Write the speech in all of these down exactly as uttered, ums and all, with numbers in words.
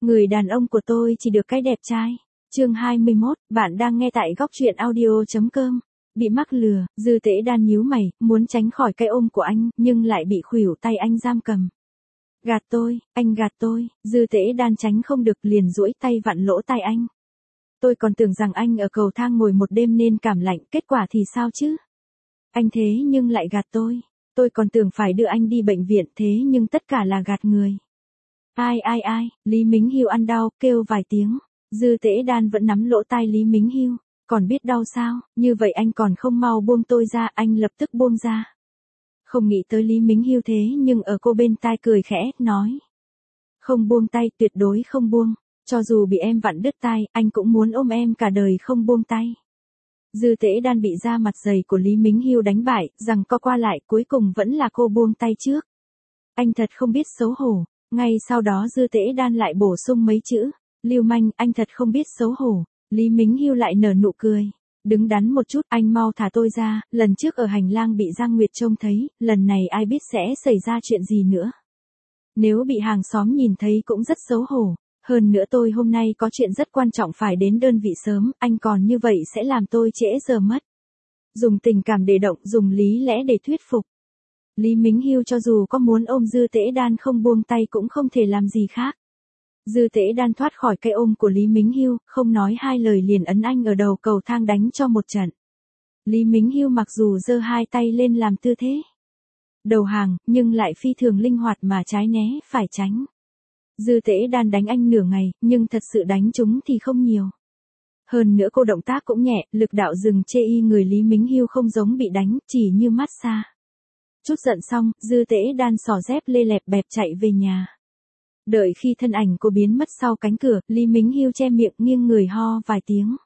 Người đàn ông của tôi chỉ được cái đẹp trai. Chương hai mươi mốt, bạn đang nghe tại góc truyện audio.com. Bị mắc lừa, Dư Tế Đan nhíu mày, muốn tránh khỏi cái ôm của anh, nhưng lại bị khuỷu tay anh giam cầm. Gạt tôi, anh gạt tôi, Dư Tế Đan tránh không được liền duỗi tay vặn lỗ tai anh. Tôi còn tưởng rằng anh ở cầu thang ngồi một đêm nên cảm lạnh, kết quả thì sao chứ? Anh thế nhưng lại gạt tôi. Tôi còn tưởng phải đưa anh đi bệnh viện thế nhưng tất cả là gạt người. Ai ai ai, Lý Mính Hiêu ăn đau, kêu vài tiếng. Dư Tế Đan vẫn nắm lỗ tai Lý Mính Hiêu. Còn biết đau sao, như vậy anh còn không mau buông tôi ra, anh lập tức buông ra. Không nghĩ tới Lý Mính Hiêu thế nhưng ở cô bên tai cười khẽ, nói. Không buông tay, tuyệt đối không buông. Cho dù bị em vặn đứt tay, anh cũng muốn ôm em cả đời không buông tay. Dư Tế Đan bị da mặt dày của Lý Mính Hiêu đánh bại, rằng co qua lại cuối cùng vẫn là cô buông tay trước. Anh thật không biết xấu hổ. Ngay sau đó Dư Tế Đan lại bổ sung mấy chữ. Lưu manh, anh thật không biết xấu hổ. Lý Mính Hiêu lại nở nụ cười. Đứng đắn một chút, anh mau thả tôi ra, lần trước ở hành lang bị Giang Nguyệt trông thấy, lần này ai biết sẽ xảy ra chuyện gì nữa. Nếu bị hàng xóm nhìn thấy cũng rất xấu hổ. Hơn nữa tôi hôm nay có chuyện rất quan trọng phải đến đơn vị sớm, anh còn như vậy sẽ làm tôi trễ giờ mất. Dùng tình cảm để động, dùng lý lẽ để thuyết phục. Lý Mính Hiêu cho dù có muốn ôm Dư Tế Đan không buông tay cũng không thể làm gì khác. Dư Tế Đan thoát khỏi cái ôm của Lý Mính Hiêu, không nói hai lời liền ấn anh ở đầu cầu thang đánh cho một trận. Lý Mính Hiêu mặc dù giơ hai tay lên làm tư thế đầu hàng, nhưng lại phi thường linh hoạt mà trái né, phải tránh. Dư Tế Đan đánh anh nửa ngày, nhưng thật sự đánh chúng thì không nhiều. Hơn nữa cô động tác cũng nhẹ, lực đạo dừng chê y người Lý Mính Hiêu không giống bị đánh, chỉ như massage. Chút giận xong, Dư Tế Đan xỏ dép lê lẹp bẹp chạy về nhà. Đợi khi thân ảnh cô biến mất sau cánh cửa, Lý Mính Hiêu che miệng nghiêng người ho vài tiếng.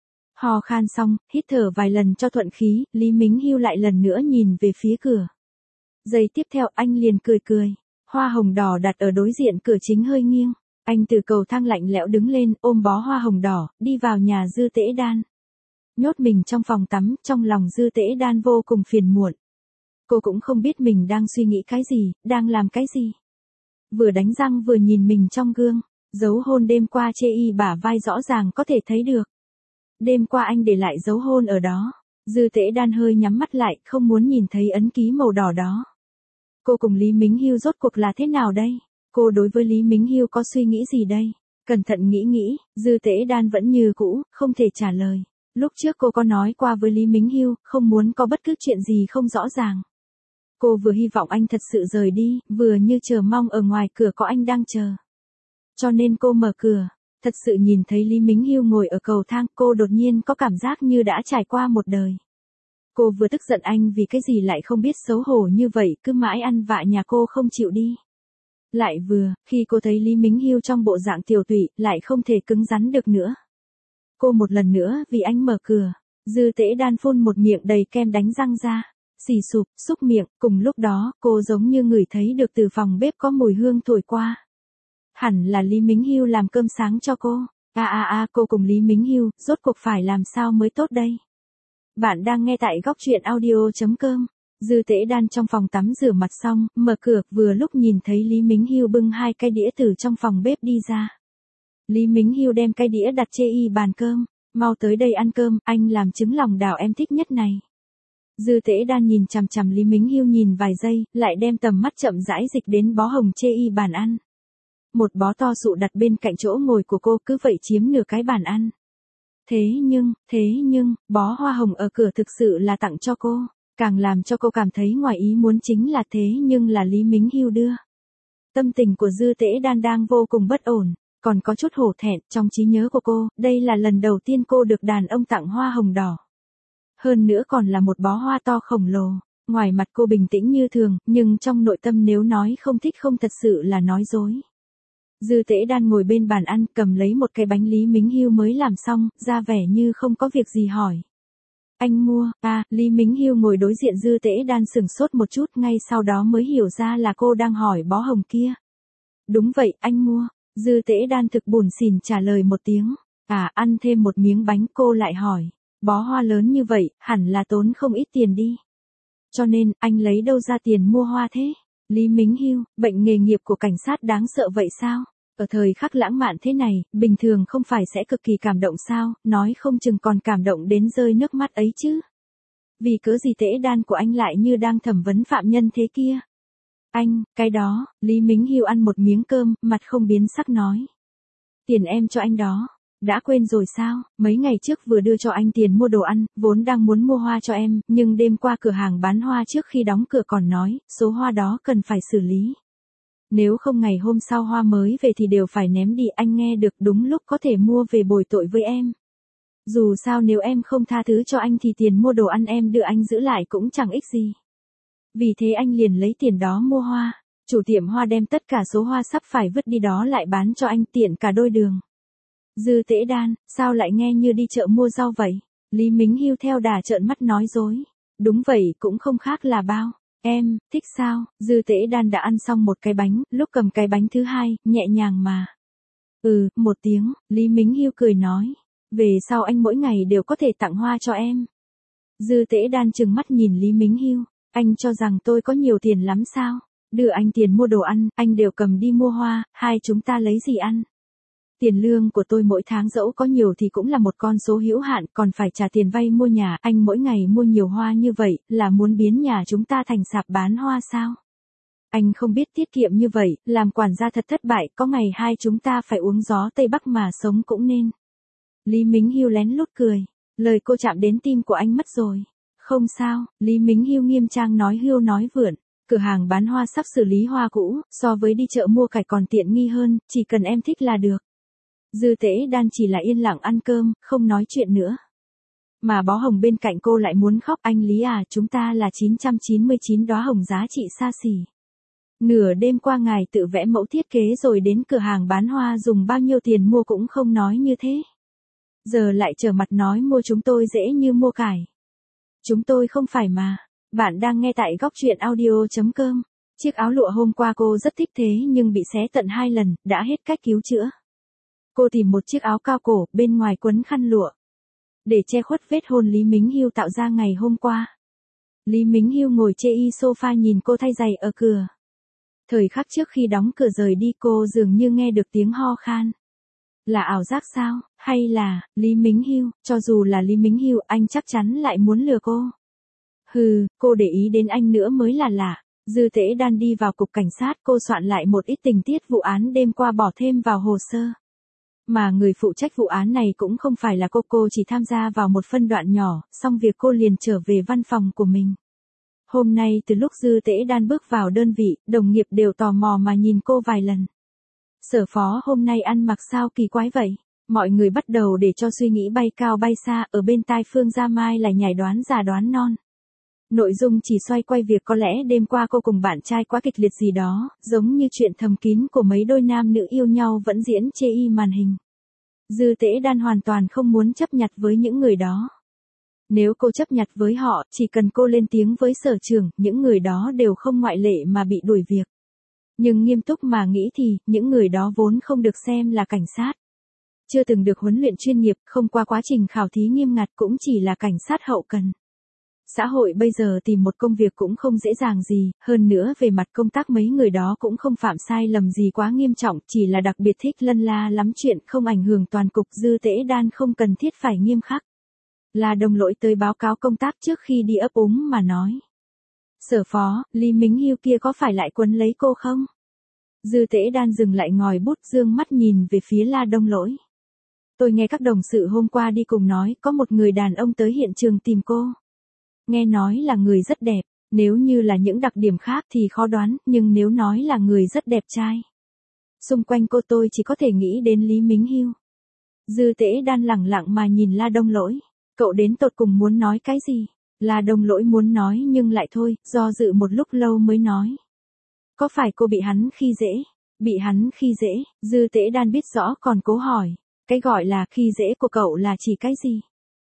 Ho khan xong, hít thở vài lần cho thuận khí, Lý Mính Hiêu lại lần nữa nhìn về phía cửa. Giây tiếp theo anh liền cười cười. Hoa hồng đỏ đặt ở đối diện cửa chính hơi nghiêng. Anh từ cầu thang lạnh lẽo đứng lên, ôm bó hoa hồng đỏ, đi vào nhà Dư Tế Đan. Nhốt mình trong phòng tắm, trong lòng Dư Tế Đan vô cùng phiền muộn. Cô cũng không biết mình đang suy nghĩ cái gì, đang làm cái gì. Vừa đánh răng vừa nhìn mình trong gương, dấu hôn đêm qua chê y bả vai rõ ràng có thể thấy được. Đêm qua anh để lại dấu hôn ở đó. Dư Tế Đan hơi nhắm mắt lại, không muốn nhìn thấy ấn ký màu đỏ đó. Cô cùng Lý Mính Hiêu rốt cuộc là thế nào đây? Cô đối với Lý Mính Hiêu có suy nghĩ gì đây? Cẩn thận nghĩ nghĩ, Dư Tế Đan vẫn như cũ, không thể trả lời. Lúc trước cô có nói qua với Lý Mính Hiêu, không muốn có bất cứ chuyện gì không rõ ràng. Cô vừa hy vọng anh thật sự rời đi, vừa như chờ mong ở ngoài cửa có anh đang chờ. Cho nên cô mở cửa, thật sự nhìn thấy Lý Mính Hiêu ngồi ở cầu thang, cô đột nhiên có cảm giác như đã trải qua một đời. Cô vừa tức giận anh vì cái gì lại không biết xấu hổ như vậy, cứ mãi ăn vạ nhà cô không chịu đi. Lại vừa, khi cô thấy Lý Mính Hiêu trong bộ dạng tiểu tụy, lại không thể cứng rắn được nữa. Cô một lần nữa vì anh mở cửa, Dư Tế Đan phun một miệng đầy kem đánh răng ra, xì sụp, xúc miệng, cùng lúc đó, cô giống như ngửi thấy được từ phòng bếp có mùi hương thổi qua. Hẳn là Lý Mính Hiêu làm cơm sáng cho cô. A a a, cô cùng Lý Mính Hiêu, rốt cuộc phải làm sao mới tốt đây? Bạn đang nghe tại góc truyện audio.com. Dư Tế Đan trong phòng tắm rửa mặt xong, mở cửa, vừa lúc nhìn thấy Lý Mính Hiêu bưng hai cái đĩa từ trong phòng bếp đi ra. Lý Mính Hiêu đem cái đĩa đặt chê y bàn cơm. Mau tới đây ăn cơm, anh làm trứng lòng đào em thích nhất này. Dư Tế Đan nhìn chằm chằm Lý Mính Hiêu nhìn vài giây, lại đem tầm mắt chậm rãi dịch đến bó hồng chê y bàn ăn. Một bó to sụ đặt bên cạnh chỗ ngồi của cô, cứ vậy chiếm nửa cái bàn ăn. Thế nhưng, thế nhưng, bó hoa hồng ở cửa thực sự là tặng cho cô. Càng làm cho cô cảm thấy ngoài ý muốn chính là thế nhưng là Lý Mính Hiêu đưa. Tâm tình của Dư Tế Đan đang vô cùng bất ổn, còn có chút hổ thẹn. Trong trí nhớ của cô, đây là lần đầu tiên cô được đàn ông tặng hoa hồng đỏ. Hơn nữa còn là một bó hoa to khổng lồ. Ngoài mặt cô bình tĩnh như thường, nhưng trong nội tâm nếu nói không thích không thật sự là nói dối. Dư Tế Đan ngồi bên bàn ăn, cầm lấy một cái bánh Lý Mính Hiêu mới làm xong, ra vẻ như không có việc gì hỏi. Anh mua, à, Lý Mính Hiêu ngồi đối diện Dư Tế Đan sửng sốt một chút, ngay sau đó mới hiểu ra là cô đang hỏi bó hồng kia. Đúng vậy, anh mua. Dư Tế Đan thực buồn xỉn trả lời một tiếng. À, ăn thêm một miếng bánh, cô lại hỏi. Bó hoa lớn như vậy, hẳn là tốn không ít tiền đi. Cho nên, anh lấy đâu ra tiền mua hoa thế? Lý Mính Hiêu, bệnh nghề nghiệp của cảnh sát đáng sợ vậy sao? Ở thời khắc lãng mạn thế này, bình thường không phải sẽ cực kỳ cảm động sao, nói không chừng còn cảm động đến rơi nước mắt ấy chứ. Vì cớ gì tễ đan của anh lại như đang thẩm vấn phạm nhân thế kia? Anh, cái đó, Lý Mính Hiêu ăn một miếng cơm, mặt không biến sắc nói. Tiền em cho anh đó. Đã quên rồi sao, mấy ngày trước vừa đưa cho anh tiền mua đồ ăn, vốn đang muốn mua hoa cho em, nhưng đêm qua cửa hàng bán hoa trước khi đóng cửa còn nói, số hoa đó cần phải xử lý. Nếu không ngày hôm sau hoa mới về thì đều phải ném đi, anh nghe được đúng lúc có thể mua về bồi tội với em. Dù sao nếu em không tha thứ cho anh thì tiền mua đồ ăn em đưa anh giữ lại cũng chẳng ích gì. Vì thế anh liền lấy tiền đó mua hoa, chủ tiệm hoa đem tất cả số hoa sắp phải vứt đi đó lại bán cho anh tiện cả đôi đường. Dư Tễ Đan, sao lại nghe như đi chợ mua rau vậy? Lý Mính Hiêu theo đà trợn mắt nói dối. Đúng vậy, cũng không khác là bao. Em, thích sao? Dư Tễ Đan đã ăn xong một cái bánh, lúc cầm cái bánh thứ hai, nhẹ nhàng mà. Ừ, một tiếng, Lý Mính Hiêu cười nói. Về sau anh mỗi ngày đều có thể tặng hoa cho em. Dư Tễ Đan trừng mắt nhìn Lý Mính Hiêu. Anh cho rằng tôi có nhiều tiền lắm sao? Đưa anh tiền mua đồ ăn, anh đều cầm đi mua hoa, hai chúng ta lấy gì ăn? Tiền lương của tôi mỗi tháng dẫu có nhiều thì cũng là một con số hữu hạn, còn phải trả tiền vay mua nhà, anh mỗi ngày mua nhiều hoa như vậy, là muốn biến nhà chúng ta thành sạp bán hoa sao? Anh không biết tiết kiệm như vậy, làm quản gia thật thất bại, có ngày hai chúng ta phải uống gió Tây Bắc mà sống cũng nên. Lý Mính Hiêu lén lút cười, lời cô chạm đến tim của anh mất rồi. Không sao, Lý Mính Hiêu nghiêm trang nói hưu nói vượn. Cửa hàng bán hoa sắp xử lý hoa cũ, so với đi chợ mua cải còn tiện nghi hơn, chỉ cần em thích là được. Dư Tễ Đan chỉ là yên lặng ăn cơm, không nói chuyện nữa. Mà bó hồng bên cạnh cô lại muốn khóc, anh Lý à, chúng ta là chín trăm chín mươi chín đóa hồng giá trị xa xỉ. Nửa đêm qua ngài tự vẽ mẫu thiết kế rồi đến cửa hàng bán hoa dùng bao nhiêu tiền mua cũng không nói như thế. Giờ lại trở mặt nói mua chúng tôi dễ như mua cải. Chúng tôi không phải mà. Bạn đang nghe tại góc truyện audio chấm com. Chiếc áo lụa hôm qua cô rất thích thế nhưng bị xé tận hai lần, đã hết cách cứu chữa. Cô tìm một chiếc áo cao cổ, bên ngoài quấn khăn lụa. Để che khuất vết hôn Lý Mính Hiêu tạo ra ngày hôm qua. Lý Mính Hiêu ngồi chê y sofa nhìn cô thay giày ở cửa. Thời khắc trước khi đóng cửa rời đi cô dường như nghe được tiếng ho khan. Là ảo giác sao, hay là, Lý Mính Hiêu, cho dù là Lý Mính Hiêu anh chắc chắn lại muốn lừa cô. Hừ, cô để ý đến anh nữa mới là lạ. Dư Tễ Đan đi vào cục cảnh sát, cô soạn lại một ít tình tiết vụ án đêm qua bỏ thêm vào hồ sơ. Mà người phụ trách vụ án này cũng không phải là cô, cô chỉ tham gia vào một phân đoạn nhỏ, xong việc cô liền trở về văn phòng của mình. Hôm nay từ lúc Dư Tễ Đan bước vào đơn vị, đồng nghiệp đều tò mò mà nhìn cô vài lần. Sở phó hôm nay ăn mặc sao kỳ quái vậy? Mọi người bắt đầu để cho suy nghĩ bay cao bay xa, ở bên tai Phương Gia Mai lại nhảy đoán già đoán non. Nội dung chỉ xoay quay việc có lẽ đêm qua cô cùng bạn trai quá kịch liệt gì đó, giống như chuyện thầm kín của mấy đôi nam nữ yêu nhau vẫn diễn chê y màn hình. Dư Tễ Đan hoàn toàn không muốn chấp nhặt với những người đó. Nếu cô chấp nhặt với họ, chỉ cần cô lên tiếng với sở trưởng, những người đó đều không ngoại lệ mà bị đuổi việc. Nhưng nghiêm túc mà nghĩ thì, những người đó vốn không được xem là cảnh sát. Chưa từng được huấn luyện chuyên nghiệp, không qua quá trình khảo thí nghiêm ngặt cũng chỉ là cảnh sát hậu cần. Xã hội bây giờ tìm một công việc cũng không dễ dàng gì, hơn nữa về mặt công tác mấy người đó cũng không phạm sai lầm gì quá nghiêm trọng, chỉ là đặc biệt thích lân la lắm chuyện không ảnh hưởng toàn cục. Dư Tễ Đan không cần thiết phải nghiêm khắc. Là đồng lỗi tới báo cáo công tác trước khi đi ấp úng mà nói. Sở phó, Lý Mính Hiêu kia có phải lại quấn lấy cô không? Dư Tễ Đan dừng lại ngòi bút dương mắt nhìn về phía La Đông Lỗi. Tôi nghe các đồng sự hôm qua đi cùng nói có một người đàn ông tới hiện trường tìm cô. Nghe nói là người rất đẹp, nếu như là những đặc điểm khác thì khó đoán, nhưng nếu nói là người rất đẹp trai. Xung quanh cô tôi chỉ có thể nghĩ đến Lý Mính Hiêu. Dư Tễ Đan lẳng lặng mà nhìn La Đông Lỗi. Cậu đến tột cùng muốn nói cái gì? La Đông Lỗi muốn nói nhưng lại thôi, do dự một lúc lâu mới nói. Có phải cô bị hắn khi dễ? Bị hắn khi dễ, Dư Tễ Đan biết rõ còn cố hỏi. Cái gọi là khi dễ của cậu là chỉ cái gì?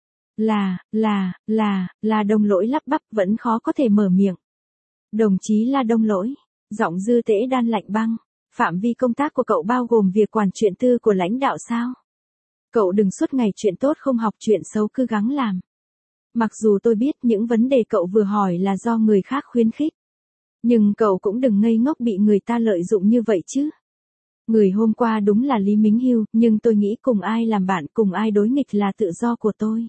Là, là, là, là Đông Lỗi lắp bắp vẫn khó có thể mở miệng. Đồng chí La Đông Lỗi, giọng Dư Tễ Đan lạnh băng. Phạm vi công tác của cậu bao gồm việc quản chuyện tư của lãnh đạo sao? Cậu đừng suốt ngày chuyện tốt không học chuyện xấu cứ gắng làm. Mặc dù tôi biết những vấn đề cậu vừa hỏi là do người khác khuyến khích. Nhưng cậu cũng đừng ngây ngốc bị người ta lợi dụng như vậy chứ. Người hôm qua đúng là Lý Mính Hiêu, nhưng tôi nghĩ cùng ai làm bạn, cùng ai đối nghịch là tự do của tôi.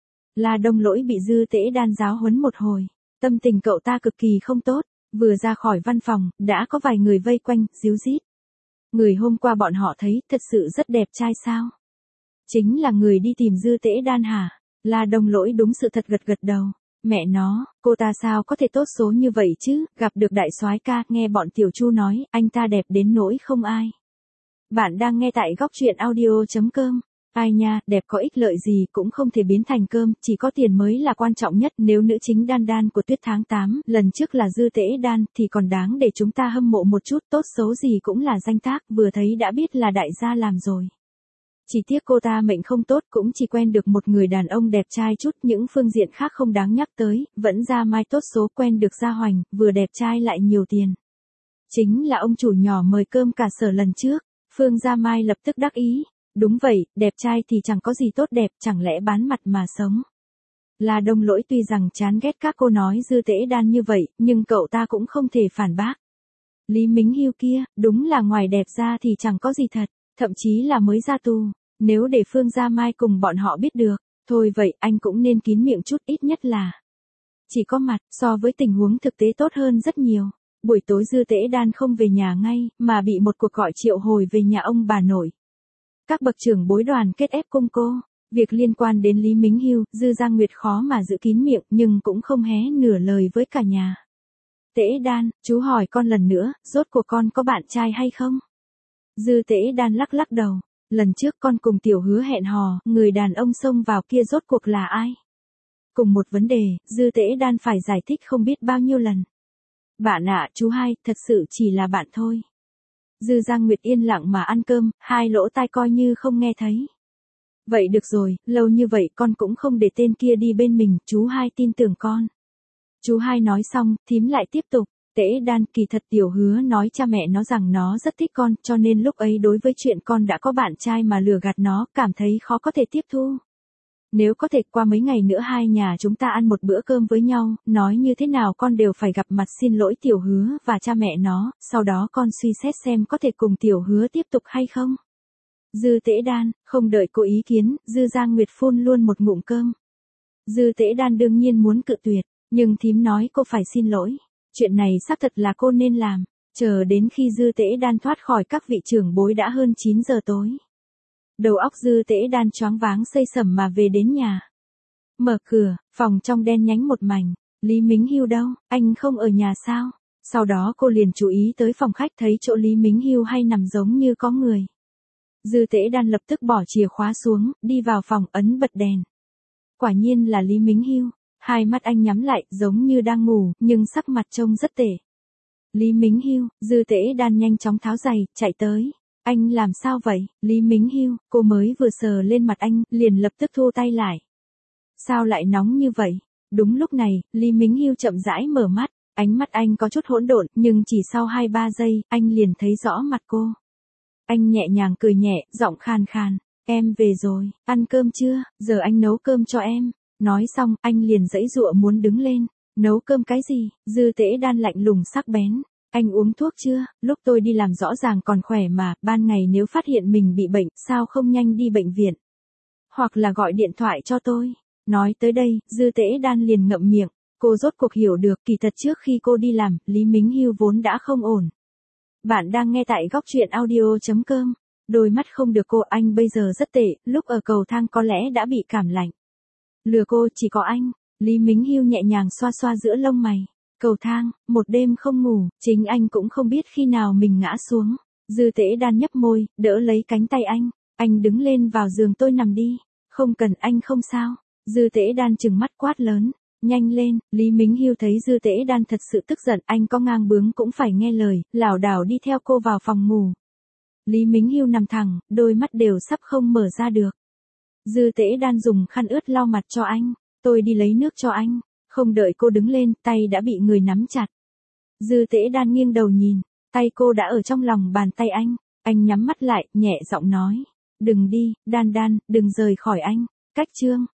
La Đông Lỗi bị Dư Tễ Đan giáo huấn một hồi, tâm tình cậu ta cực kỳ không tốt, vừa ra khỏi văn phòng, đã có vài người vây quanh, díu dít. Người hôm qua bọn họ thấy, thật sự rất đẹp trai sao? Chính là người đi tìm Dư Tễ Đan hả? La Đông Lỗi đúng sự thật gật gật đầu. Mẹ nó, cô ta sao có thể tốt số như vậy chứ, gặp được đại soái ca, nghe bọn tiểu Chu nói, anh ta đẹp đến nỗi không ai. Bạn đang nghe tại góc truyện audio chấm com. Ai nha, đẹp có ích lợi gì cũng không thể biến thành cơm, chỉ có tiền mới là quan trọng nhất. Nếu nữ chính Đan Đan của Tuyết tháng tám, lần trước là Dư Tễ Đan, thì còn đáng để chúng ta hâm mộ một chút, tốt xấu gì cũng là danh tác, vừa thấy đã biết là đại gia làm rồi. Chỉ tiếc cô ta mệnh không tốt, cũng chỉ quen được một người đàn ông đẹp trai chút, những phương diện khác không đáng nhắc tới, vẫn ra mai tốt số, quen được Gia Hoành, vừa đẹp trai lại nhiều tiền. Chính là ông chủ nhỏ mời cơm cả sở lần trước, Phương Gia Mai lập tức đắc ý. Đúng vậy, đẹp trai thì chẳng có gì tốt đẹp, chẳng lẽ bán mặt mà sống. La Đông Lỗi tuy rằng chán ghét các cô nói Dư Tễ Đan như vậy, nhưng cậu ta cũng không thể phản bác. Lý Mính Hiêu kia, đúng là ngoài đẹp ra thì chẳng có gì thật, thậm chí là mới ra tù. Nếu để Phương Gia Mai cùng bọn họ biết được, thôi vậy anh cũng nên kín miệng chút, ít nhất là chỉ có mặt, so với tình huống thực tế tốt hơn rất nhiều. Buổi tối Dư Tễ Đan không về nhà ngay, mà bị một cuộc gọi triệu hồi về nhà ông bà nội. Các bậc trưởng bối đoàn kết ép cung cô, việc liên quan đến Lý Mính Hiêu, Dư Giang Nguyệt khó mà giữ kín miệng, nhưng cũng không hé nửa lời với cả nhà. Tễ Đan, chú hỏi con lần nữa, rốt cuộc con có bạn trai hay không? Dư Tễ Đan lắc lắc đầu, lần trước con cùng Tiểu Hứa hẹn hò, người đàn ông xông vào kia rốt cuộc là ai? Cùng một vấn đề, Dư Tễ Đan phải giải thích không biết bao nhiêu lần. Bạn ạ, chú hai, thật sự chỉ là bạn thôi. Dư Giang Nguyệt yên lặng mà ăn cơm, hai lỗ tai coi như không nghe thấy. Vậy được rồi, lâu như vậy con cũng không để tên kia đi bên mình, chú hai tin tưởng con. Chú hai nói xong, thím lại tiếp tục, Tễ Đan, kỳ thật Tiểu Hứa nói cha mẹ nó rằng nó rất thích con, cho nên lúc ấy đối với chuyện con đã có bạn trai mà lừa gạt nó, cảm thấy khó có thể tiếp thu. Nếu có thể qua mấy ngày nữa hai nhà chúng ta ăn một bữa cơm với nhau, nói như thế nào con đều phải gặp mặt xin lỗi Tiểu Hứa và cha mẹ nó, sau đó con suy xét xem có thể cùng Tiểu Hứa tiếp tục hay không. Dư Tễ Đan, không đợi cô ý kiến, Dư Giang Nguyệt phun luôn một ngụm cơm. Dư Tễ Đan đương nhiên muốn cự tuyệt, nhưng thím nói cô phải xin lỗi. Chuyện này xác thật là cô nên làm, chờ đến khi Dư Tễ Đan thoát khỏi các vị trưởng bối đã hơn chín giờ tối. Đầu óc Dư Tễ Đan choáng váng xây sẩm mà về đến nhà. Mở cửa, phòng trong đen nhánh một mảnh, Lý Mính Hiêu đâu, anh không ở nhà sao? Sau đó cô liền chú ý tới phòng khách, thấy chỗ Lý Mính Hiêu hay nằm giống như có người. Dư Tễ Đan lập tức bỏ chìa khóa xuống, đi vào phòng ấn bật đèn. Quả nhiên là Lý Mính Hiêu, hai mắt anh nhắm lại giống như đang ngủ, nhưng sắc mặt trông rất tệ. Lý Mính Hiêu, Dư Tễ Đan nhanh chóng tháo giày, chạy tới. Anh làm sao vậy, Lý Mính Hiêu, cô mới vừa sờ lên mặt anh, liền lập tức thu tay lại. Sao lại nóng như vậy? Đúng lúc này, Lý Mính Hiêu chậm rãi mở mắt, ánh mắt anh có chút hỗn độn, nhưng chỉ sau hai ba giây, anh liền thấy rõ mặt cô. Anh nhẹ nhàng cười nhẹ, giọng khan khan, em về rồi, ăn cơm chưa, giờ anh nấu cơm cho em. Nói xong, anh liền giãy giụa muốn đứng lên, nấu cơm cái gì, Dư Tễ Đan lạnh lùng sắc bén. Anh uống thuốc chưa, lúc tôi đi làm rõ ràng còn khỏe mà, ban ngày nếu phát hiện mình bị bệnh, sao không nhanh đi bệnh viện? Hoặc là gọi điện thoại cho tôi. Nói tới đây, Dư Tễ Đan liền ngậm miệng, cô rốt cuộc hiểu được, kỳ thật trước khi cô đi làm, Lý Mính Hiêu vốn đã không ổn. Bạn đang nghe tại góc truyện audio chấm com. Đôi mắt không được cô, anh bây giờ rất tệ, lúc ở cầu thang có lẽ đã bị cảm lạnh. Lừa cô chỉ có anh, Lý Mính Hiêu nhẹ nhàng xoa xoa giữa lông mày. Cầu thang, một đêm không ngủ, chính anh cũng không biết khi nào mình ngã xuống. Dư Tễ Đan nhấp môi, đỡ lấy cánh tay anh. Anh đứng lên vào giường tôi nằm đi. Không cần, anh không sao. Dư Tễ Đan trừng mắt quát lớn. Nhanh lên, Lý Mính Hiêu thấy Dư Tễ Đan thật sự tức giận, anh có ngang bướng cũng phải nghe lời, lảo đảo đi theo cô vào phòng ngủ. Lý Mính Hiêu nằm thẳng, đôi mắt đều sắp không mở ra được. Dư Tễ Đan dùng khăn ướt lau mặt cho anh. Tôi đi lấy nước cho anh. Không đợi cô đứng lên, tay đã bị người nắm chặt. Dư Tễ Đan nghiêng đầu nhìn, tay cô đã ở trong lòng bàn tay anh. Anh nhắm mắt lại, nhẹ giọng nói. Đừng đi, Đan Đan, đừng rời khỏi anh. Cách chương,